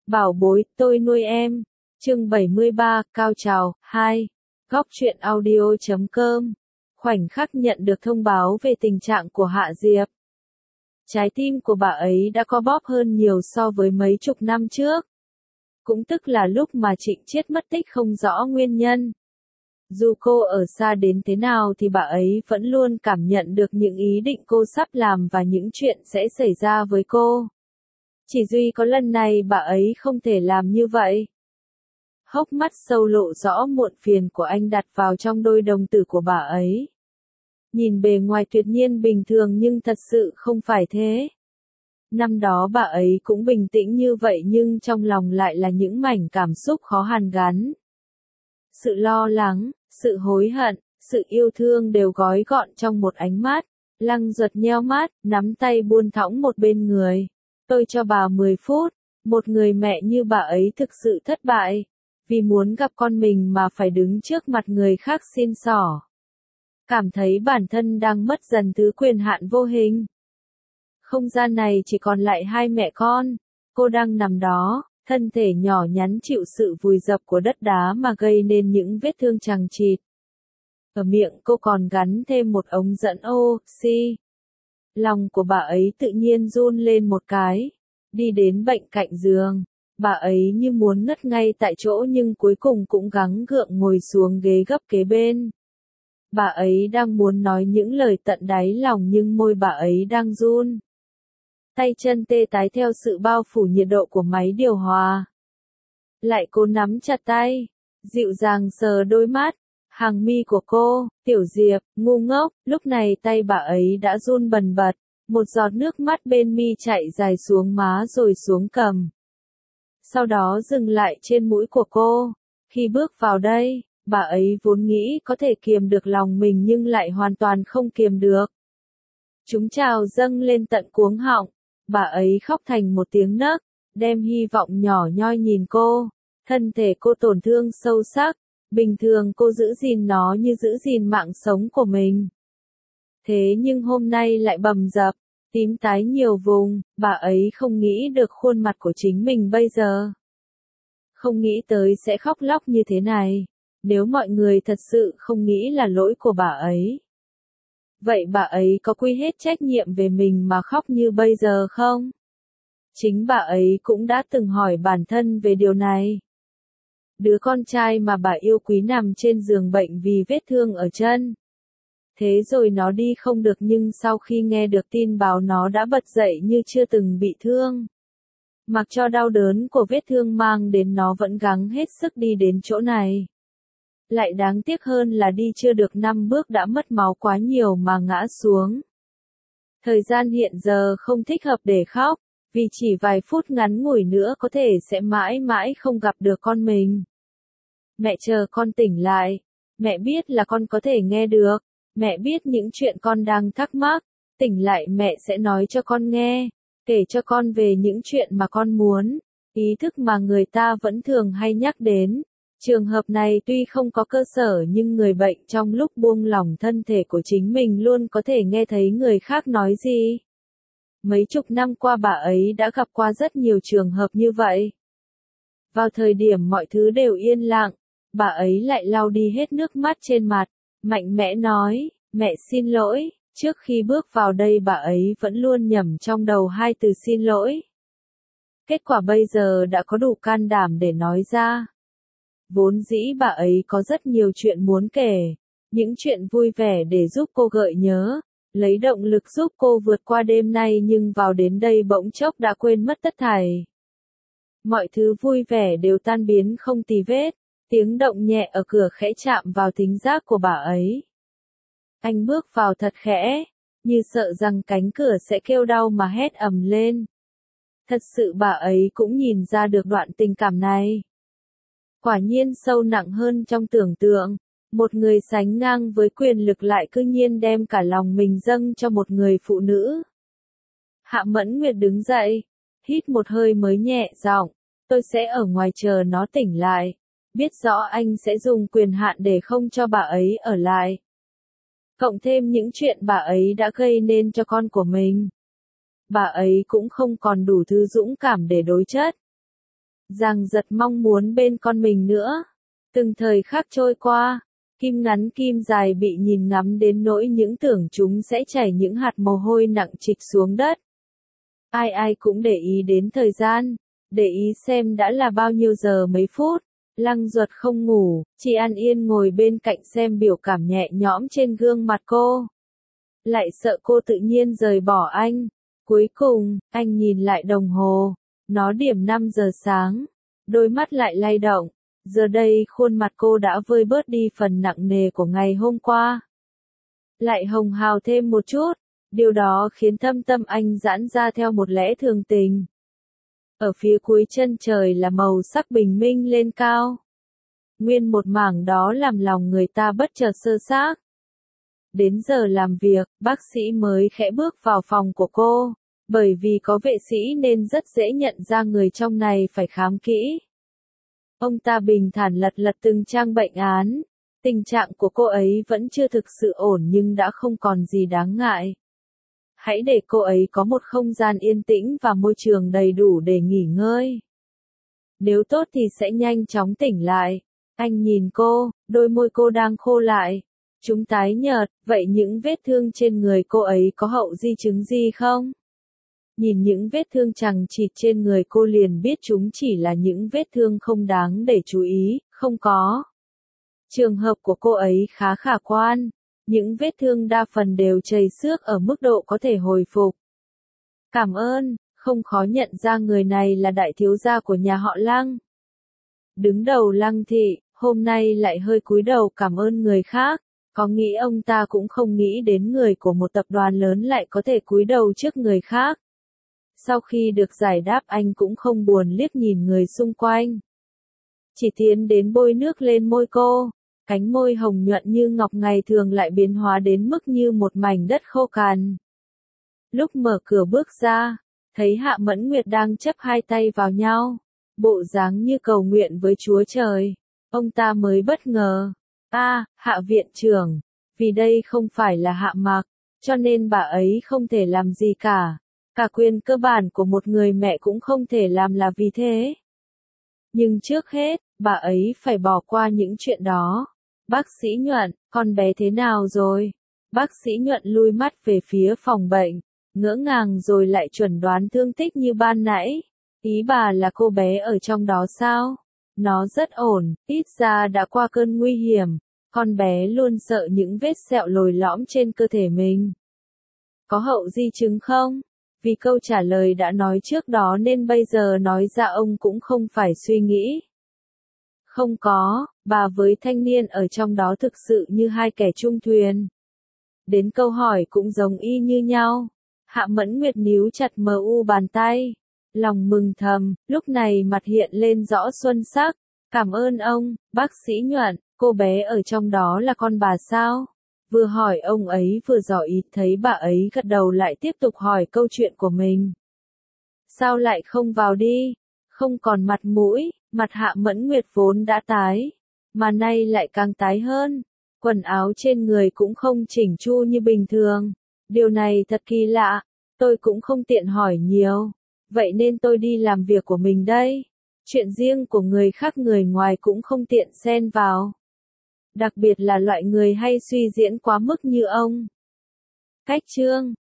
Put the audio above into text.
Bảo bối, tôi nuôi em. Chương 73, cao trào, 2. Góc truyện audio.com. Khoảnh khắc nhận được thông báo về tình trạng của Hạ Diệp. Trái tim của bà ấy đã co bóp hơn nhiều so với mấy chục năm trước. Cũng tức là lúc mà Trịnh Chiết mất tích không rõ nguyên nhân. Dù cô ở xa đến thế nào thì bà ấy vẫn luôn cảm nhận được những ý định cô sắp làm và những chuyện sẽ xảy ra với cô. Chỉ duy có lần này bà ấy không thể làm như vậy. Hốc mắt sâu lộ rõ muộn phiền của anh đặt vào trong đôi đồng tử của bà ấy. Nhìn bề ngoài tuyệt nhiên bình thường nhưng thật sự không phải thế. Năm đó bà ấy cũng bình tĩnh như vậy nhưng trong lòng lại là những mảnh cảm xúc khó hàn gắn. Sự lo lắng, sự hối hận, sự yêu thương đều gói gọn trong một ánh mắt. Lăng Duật nheo mắt, nắm tay buông thõng một bên người. Tôi cho bà 10 phút, một người mẹ như bà ấy thực sự thất bại. Vì muốn gặp con mình mà phải đứng trước mặt người khác xin xỏ. Cảm thấy bản thân đang mất dần thứ quyền hạn vô hình. Không gian này chỉ còn lại hai mẹ con. Cô đang nằm đó, thân thể nhỏ nhắn chịu sự vùi dập của đất đá mà gây nên những vết thương chằng chịt. Ở miệng cô còn gắn thêm một ống dẫn oxy. Lòng của bà ấy tự nhiên run lên một cái. Đi đến bệnh cạnh giường. Bà ấy như muốn ngất ngay tại chỗ nhưng cuối cùng cũng gắng gượng ngồi xuống ghế gấp kế bên. Bà ấy đang muốn nói những lời tận đáy lòng nhưng môi bà ấy đang run. Tay chân tê tái theo sự bao phủ nhiệt độ của máy điều hòa. Lại cô nắm chặt tay, dịu dàng sờ đôi mắt, hàng mi của cô, Tiểu Diệp, ngu ngốc, lúc này tay bà ấy đã run bần bật, một giọt nước mắt bên mi chạy dài xuống má rồi xuống cằm. Sau đó dừng lại trên mũi của cô. Khi bước vào đây, bà ấy vốn nghĩ có thể kiềm được lòng mình nhưng lại hoàn toàn không kiềm được. Chúng trào dâng lên tận cuống họng. Bà ấy khóc thành một tiếng nấc, đem hy vọng nhỏ nhoi nhìn cô. Thân thể cô tổn thương sâu sắc, bình thường cô giữ gìn nó như giữ gìn mạng sống của mình. Thế nhưng hôm nay lại bầm dập, tím tái nhiều vùng, bà ấy không nghĩ được khuôn mặt của chính mình bây giờ. Không nghĩ tới sẽ khóc lóc như thế này, nếu mọi người thật sự không nghĩ là lỗi của bà ấy. Vậy bà ấy có quy hết trách nhiệm về mình mà khóc như bây giờ không? Chính bà ấy cũng đã từng hỏi bản thân về điều này. Đứa con trai mà bà yêu quý nằm trên giường bệnh vì vết thương ở chân. Thế rồi nó đi không được nhưng sau khi nghe được tin báo nó đã bật dậy như chưa từng bị thương. Mặc cho đau đớn của vết thương mang đến nó vẫn gắng hết sức đi đến chỗ này. Lại đáng tiếc hơn là đi chưa được 5 bước đã mất máu quá nhiều mà ngã xuống. Thời gian hiện giờ không thích hợp để khóc, vì chỉ vài phút ngắn ngủi nữa có thể sẽ mãi mãi không gặp được con mình. Mẹ chờ con tỉnh lại, mẹ biết là con có thể nghe được, mẹ biết những chuyện con đang thắc mắc, tỉnh lại mẹ sẽ nói cho con nghe, kể cho con về những chuyện mà con muốn, ý thức mà người ta vẫn thường hay nhắc đến. Trường hợp này tuy không có cơ sở nhưng người bệnh trong lúc buông lỏng thân thể của chính mình luôn có thể nghe thấy người khác nói gì. Mấy chục năm qua bà ấy đã gặp qua rất nhiều trường hợp như vậy. Vào thời điểm mọi thứ đều yên lặng, bà ấy lại lau đi hết nước mắt trên mặt, mạnh mẽ nói, mẹ xin lỗi. Trước khi bước vào đây bà ấy vẫn luôn nhẩm trong đầu hai từ xin lỗi. Kết quả bây giờ đã có đủ can đảm để nói ra. Vốn dĩ bà ấy có rất nhiều chuyện muốn kể, những chuyện vui vẻ để giúp cô gợi nhớ, lấy động lực giúp cô vượt qua đêm nay nhưng vào đến đây bỗng chốc đã quên mất tất thảy. Mọi thứ vui vẻ đều tan biến không tì vết, tiếng động nhẹ ở cửa khẽ chạm vào thính giác của bà ấy. Anh bước vào thật khẽ, như sợ rằng cánh cửa sẽ kêu đau mà hét ầm lên. Thật sự bà ấy cũng nhìn ra được đoạn tình cảm này. Quả nhiên sâu nặng hơn trong tưởng tượng, một người sánh ngang với quyền lực lại cư nhiên đem cả lòng mình dâng cho một người phụ nữ. Hạ Mẫn Nguyệt đứng dậy, hít một hơi mới nhẹ giọng, tôi sẽ ở ngoài chờ nó tỉnh lại, biết rõ anh sẽ dùng quyền hạn để không cho bà ấy ở lại. Cộng thêm những chuyện bà ấy đã gây nên cho con của mình. Bà ấy cũng không còn đủ thứ dũng cảm để đối chất. Giang giật mong muốn bên con mình nữa. Từng thời khắc trôi qua, kim ngắn kim dài bị nhìn ngắm đến nỗi những tưởng chúng sẽ chảy những hạt mồ hôi nặng trịch xuống đất. Ai ai cũng để ý đến thời gian, để ý xem đã là bao nhiêu giờ mấy phút. Lăng Duật không ngủ, chỉ an yên ngồi bên cạnh xem biểu cảm nhẹ nhõm trên gương mặt cô. Lại sợ cô tự nhiên rời bỏ anh. Cuối cùng, anh nhìn lại đồng hồ, nó điểm 5 giờ sáng. Đôi mắt lại lay động, giờ đây khuôn mặt cô đã vơi bớt đi phần nặng nề của ngày hôm qua. Lại hồng hào thêm một chút, điều đó khiến thâm tâm anh giãn ra theo một lẽ thường tình. Ở phía cuối chân trời là màu sắc bình minh lên cao. Nguyên một mảng đó làm lòng người ta bất chợt sơ xác. Đến giờ làm việc, bác sĩ mới khẽ bước vào phòng của cô. Bởi vì có vệ sĩ nên rất dễ nhận ra người trong này phải khám kỹ. Ông ta bình thản lật lật từng trang bệnh án. Tình trạng của cô ấy vẫn chưa thực sự ổn nhưng đã không còn gì đáng ngại. Hãy để cô ấy có một không gian yên tĩnh và môi trường đầy đủ để nghỉ ngơi. Nếu tốt thì sẽ nhanh chóng tỉnh lại. Anh nhìn cô, đôi môi cô đang khô lại. Chúng tái nhợt, vậy những vết thương trên người cô ấy có hậu di chứng gì không? Nhìn những vết thương chằng chịt trên người cô liền biết chúng chỉ là những vết thương không đáng để chú ý, không có. Trường hợp của cô ấy khá khả quan. Những vết thương đa phần đều chảy xước ở mức độ có thể hồi phục. Cảm ơn, không khó nhận ra người này là đại thiếu gia của nhà họ Lăng. Đứng đầu Lăng thị, hôm nay lại hơi cúi đầu cảm ơn người khác. Có nghĩ ông ta cũng không nghĩ đến người của một tập đoàn lớn lại có thể cúi đầu trước người khác. Sau khi được giải đáp anh cũng không buồn liếc nhìn người xung quanh. Chỉ tiến đến bôi nước lên môi cô. Cánh môi hồng nhuận như ngọc ngày thường lại biến hóa đến mức như một mảnh đất khô cằn. Lúc mở cửa bước ra, thấy Hạ Mẫn Nguyệt đang chấp hai tay vào nhau, bộ dáng như cầu nguyện với Chúa Trời. Ông ta mới bất ngờ. Hạ viện trưởng, vì đây không phải là Hạ Mạc, cho nên bà ấy không thể làm gì cả. Cả quyền cơ bản của một người mẹ cũng không thể làm là vì thế. Nhưng trước hết, bà ấy phải bỏ qua những chuyện đó. Bác sĩ Nhuận, con bé thế nào rồi? Bác sĩ Nhuận lui mắt về phía phòng bệnh, ngỡ ngàng rồi lại chuẩn đoán thương tích như ban nãy. Ý bà là cô bé ở trong đó sao? Nó rất ổn, ít ra đã qua cơn nguy hiểm. Con bé luôn sợ những vết sẹo lồi lõm trên cơ thể mình. Có hậu di chứng không? Vì câu trả lời đã nói trước đó nên bây giờ nói ra ông cũng không phải suy nghĩ. Không có, bà với thanh niên ở trong đó thực sự như hai kẻ chung thuyền. Đến câu hỏi cũng giống y như nhau. Hạ Mẫn Nguyệt níu chặt bàn tay. Lòng mừng thầm, lúc này mặt hiện lên rõ xuân sắc. Cảm ơn ông, bác sĩ Nhuận, cô bé ở trong đó là con bà sao? Vừa hỏi ông ấy vừa dò ý thấy bà ấy gật đầu lại tiếp tục hỏi câu chuyện của mình. Sao lại không vào đi? Không còn mặt mũi, mặt Hạ Mẫn Nguyệt vốn đã tái, mà nay lại càng tái hơn. Quần áo trên người cũng không chỉnh chu như bình thường. Điều này thật kỳ lạ, tôi cũng không tiện hỏi nhiều. Vậy nên tôi đi làm việc của mình đây. Chuyện riêng của người khác người ngoài cũng không tiện xen vào. Đặc biệt là loại người hay suy diễn quá mức như ông. Cách chương